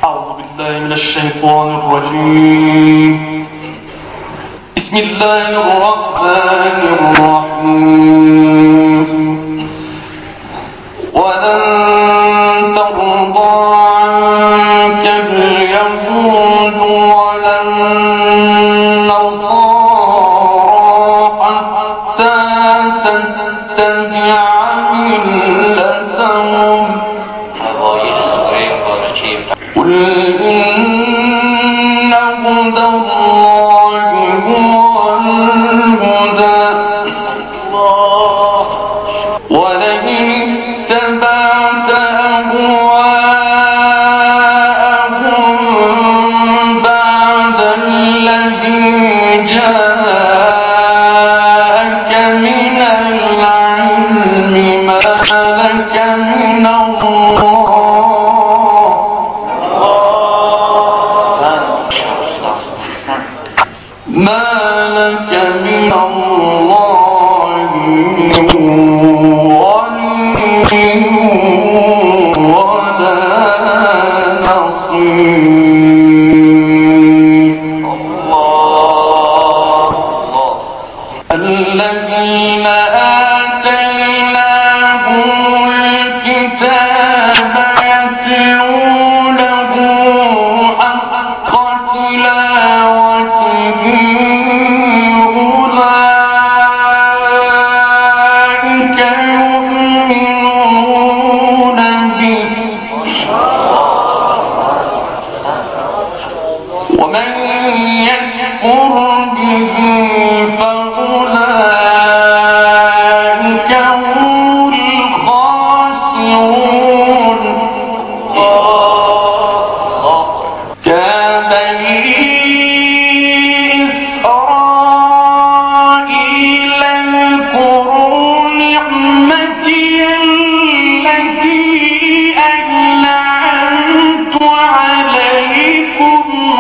أعوذ بالله من الشيطان الرجيم. بسم الله الرحمن الرحيم. ولن ترضى عنك اليهود ولا النصارى حتى تتبع ملتهم قل إن هدى الله هو الهدى ولئن اتبعت أهواءهم بعد الذي جاءك من العلم ما لك من الله ولي ولا نصير. الذين آتيناهم الكتاب يتلونه حق تلاوته ومن يكفر به فأولئك هم الخاسرون. كبني إسرائيل اذكروا نعمتي التي أنعمت عليكم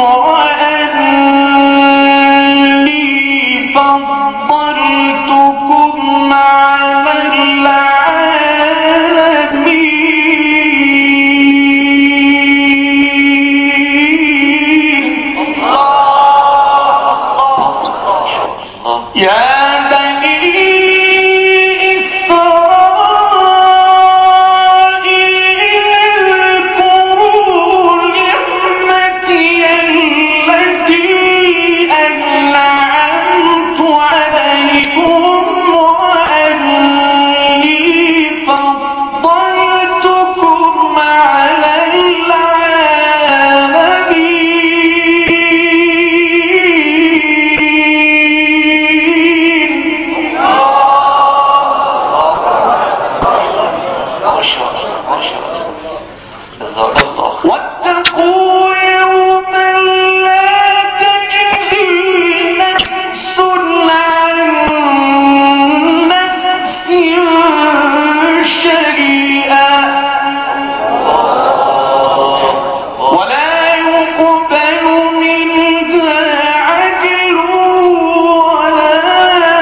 فضلتكم على العالمين. يا بني إسرائيل اذكروا نعمتي التي أنعمت عليكم وأني فضلتكم على العالمين. واتقوا يوما لا تجزي نفس عن نفس شيئا ولا يقبل منها عدل ولا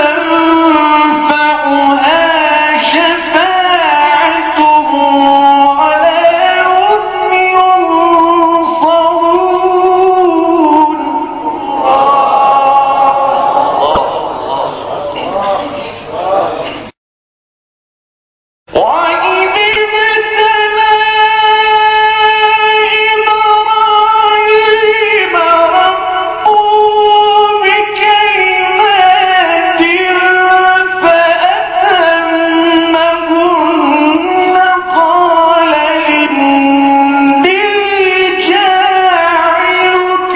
تنفعها شفاعة ولا هم ينصرون. وإذ ابتلى إبراهيم ربه بكلمات فأتمهن قال إني جاعلك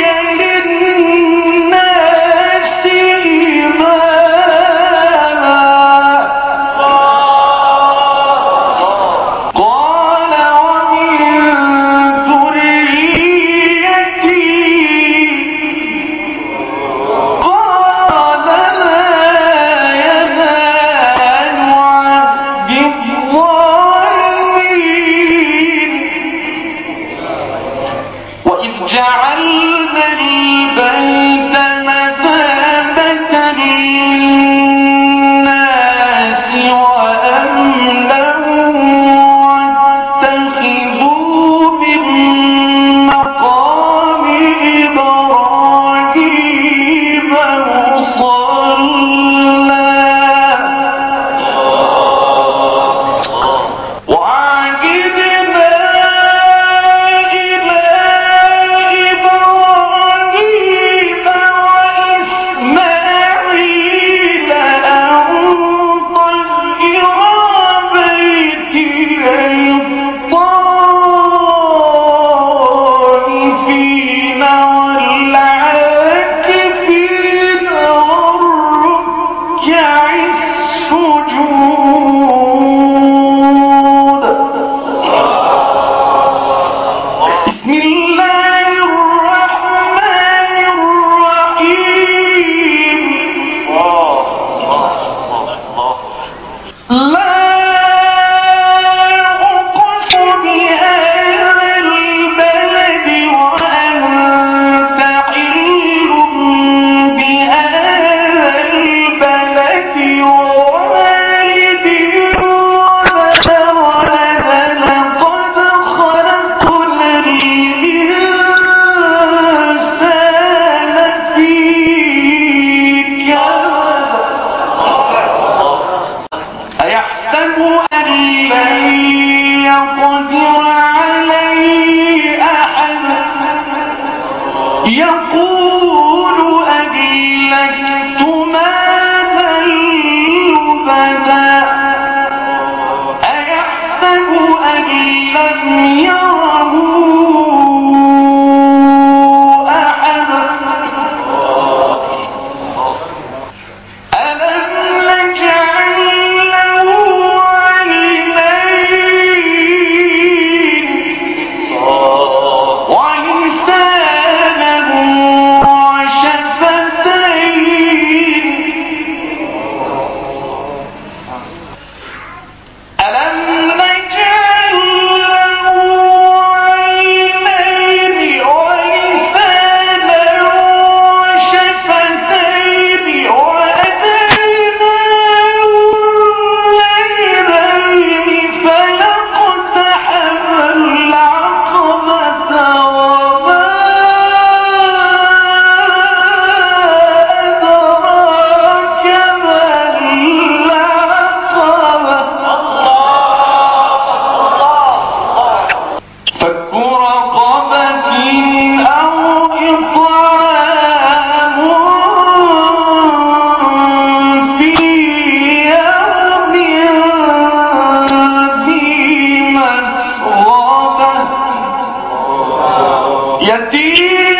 للناس إماما. قال ومن ذريتي قال لا ينال عهد الظالمين. وإذ جعلنا البيت مثابة للناس وأمنا واتخذوا من بسم الله الرحمن الرحيم لا أقسم بهذا البلد وأنت حل بهذا البلد ووالد وما ولد لقد خلقنا الإنسان في كبد أيحسب أن لن يقدر عليه أحد يقول أهلكت مالا لبدا أيحسب أن لم يره أحد ألم نجعل له عينين ولسانا وشفتين ألم نجعل له عينين ولسانا وشفتين وهديناه النجدين فلاقتحم العقبة وما أدراك ما العقبة فك رقبة أو إطعام في يوم ذي مسغبة يتيما